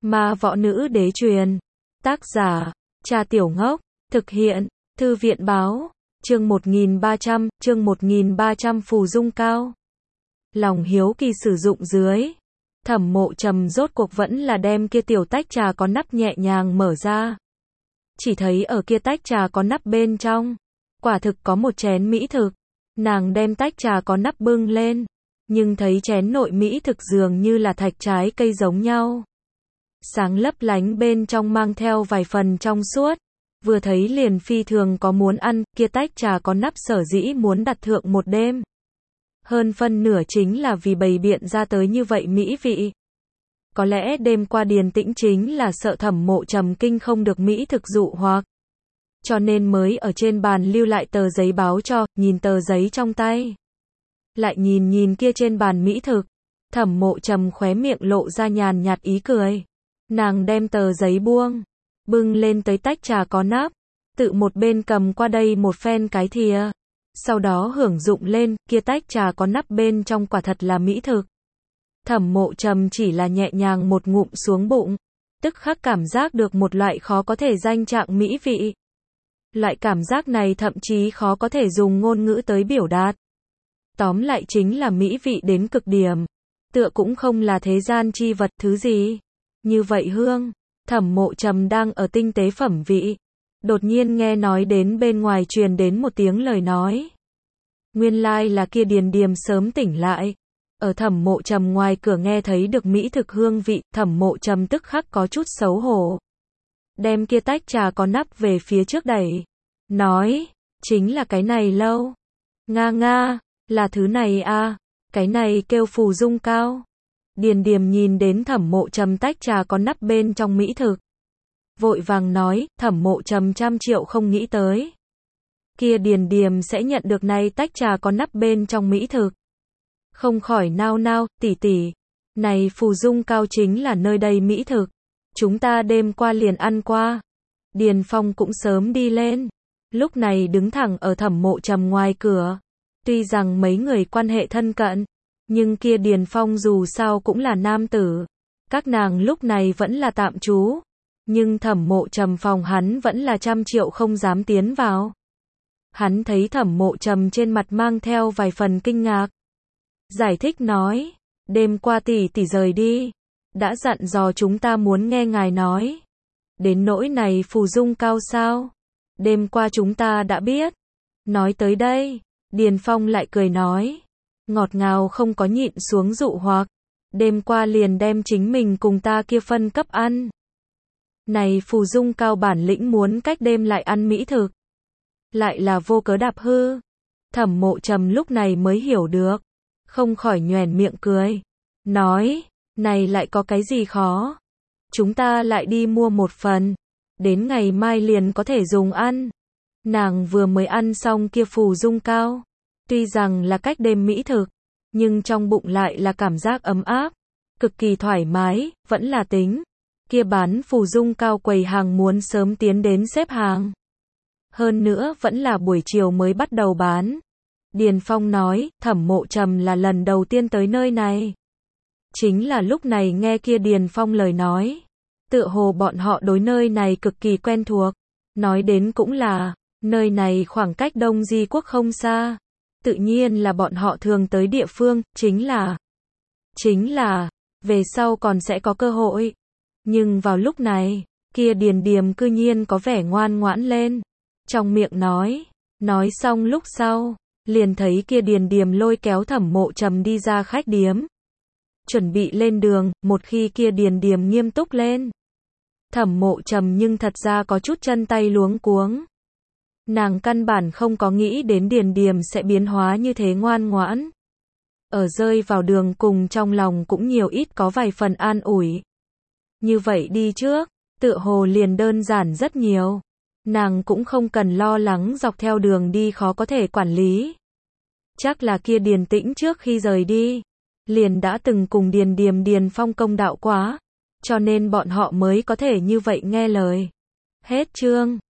Ma võ nữ đế truyền. Tác giả, Cha Tiểu Ngốc. Thực hiện, Thư viện báo. Chương 1300 phù dung cao. Lòng hiếu kỳ sử dụng dưới. Thẩm Mộ Trầm rốt cuộc vẫn là đem kia tiểu tách trà có nắp nhẹ nhàng mở ra. Chỉ thấy ở kia tách trà có nắp bên trong, quả thực có một chén mỹ thực. Nàng đem tách trà có nắp bưng lên, nhưng thấy chén nội mỹ thực dường như là thạch trái cây giống nhau. Sáng lấp lánh bên trong mang theo vài phần trong suốt, vừa thấy liền phi thường có muốn ăn, kia tách trà có nắp sở dĩ muốn đặt thượng một đêm. Hơn phân nửa chính là vì bày biện ra tới như vậy mỹ vị. Có lẽ đêm qua Điền Tĩnh chính là sợ Thẩm Mộ Trầm kinh không được mỹ thực dụ hoặc, cho nên mới ở trên bàn lưu lại tờ giấy báo cho, nhìn tờ giấy trong tay. Lại nhìn kia trên bàn mỹ thực, Thẩm Mộ Trầm khóe miệng lộ ra nhàn nhạt ý cười. Nàng đem tờ giấy buông, bưng lên tới tách trà có nắp, tự một bên cầm qua đây một phen cái thìa, sau đó hưởng dụng lên, kia tách trà có nắp bên trong quả thật là mỹ thực. Thẩm Mộ Trầm chỉ là nhẹ nhàng một ngụm xuống bụng, tức khắc cảm giác được một loại khó có thể danh trạng mỹ vị. Loại cảm giác này thậm chí khó có thể dùng ngôn ngữ tới biểu đạt. Tóm lại chính là mỹ vị đến cực điểm, tựa cũng không là thế gian chi vật thứ gì. Như vậy hương, Thẩm Mộ Trầm đang ở tinh tế phẩm vị, đột nhiên nghe nói đến bên ngoài truyền đến một tiếng lời nói. Nguyên lai là kia Điền Điềm sớm tỉnh lại. Ở Thẩm Mộ Trầm ngoài cửa nghe thấy được mỹ thực hương vị, Thẩm Mộ Trầm tức khắc có chút xấu hổ. Đem kia tách trà có nắp về phía trước đẩy, nói, chính là cái này lâu. Nga, là thứ này à, cái này kêu phù dung cao. Điền Điềm nhìn đến Thẩm Mộ Trầm tách trà có nắp bên trong mỹ thực, vội vàng nói, Thẩm Mộ Trầm trăm triệu không nghĩ tới. Kia Điền Điềm sẽ nhận được này tách trà có nắp bên trong mỹ thực. Không khỏi nao, tỷ tỷ, này phù dung cao chính là nơi đây mỹ thực. Chúng ta đêm qua liền ăn qua. Điền Phong cũng sớm đi lên, lúc này đứng thẳng ở Thẩm Mộ Trầm ngoài cửa. Tuy rằng mấy người quan hệ thân cận, nhưng kia Điền Phong dù sao cũng là nam tử. Các nàng lúc này vẫn là tạm trú, nhưng Thẩm Mộ Trầm phòng hắn vẫn là trăm triệu không dám tiến vào. Hắn thấy Thẩm Mộ Trầm trên mặt mang theo vài phần kinh ngạc, giải thích nói, đêm qua tỷ tỷ rời đi, đã dặn dò chúng ta muốn nghe ngài nói. Đến nỗi này phù dung cao sao? Đêm qua chúng ta đã biết. Nói tới đây, Điền Phong lại cười nói, ngọt ngào không có nhịn xuống dụ hoặc, đêm qua liền đem chính mình cùng ta kia phân cấp ăn. Này phù dung cao bản lĩnh muốn cách đêm lại ăn mỹ thực, lại là vô cớ đạp hư. Thẩm Mộ Trầm lúc này mới hiểu được, không khỏi nhoẻn miệng cười, nói, này lại có cái gì khó, chúng ta lại đi mua một phần, đến ngày mai liền có thể dùng ăn. Nàng vừa mới ăn xong kia phù dung cao, tuy rằng là cách đêm mỹ thực, nhưng trong bụng lại là cảm giác ấm áp, cực kỳ thoải mái, vẫn là tính. Kia bán phù dung cao quầy hàng muốn sớm tiến đến xếp hàng. Hơn nữa vẫn là buổi chiều mới bắt đầu bán. Điền Phong nói, Thẩm Mộ Trầm là lần đầu tiên tới nơi này. Chính là lúc này nghe kia Điền Phong lời nói, tựa hồ bọn họ đối nơi này cực kỳ quen thuộc. Nói đến cũng là, nơi này khoảng cách Đông Di Quốc không xa, tự nhiên là bọn họ thường tới địa phương, chính là, về sau còn sẽ có cơ hội. Nhưng vào lúc này, kia Điền Điềm cư nhiên có vẻ ngoan ngoãn lên, trong miệng nói xong lúc sau, liền thấy kia Điền Điềm lôi kéo Thẩm Mộ Trầm đi ra khách điếm, chuẩn bị lên đường. Một khi kia Điền Điềm nghiêm túc lên, Thẩm Mộ Trầm nhưng thật ra có chút chân tay luống cuống. Nàng căn bản không có nghĩ đến Điền Điềm sẽ biến hóa như thế ngoan ngoãn. Ở rơi vào đường cùng trong lòng cũng nhiều ít có vài phần an ủi. Như vậy đi trước, tựa hồ liền đơn giản rất nhiều. Nàng cũng không cần lo lắng dọc theo đường đi khó có thể quản lý. Chắc là kia Điền Tĩnh trước khi rời đi, liền đã từng cùng Điền Điềm Điền Phong công đạo quá, cho nên bọn họ mới có thể như vậy nghe lời. Hết chương.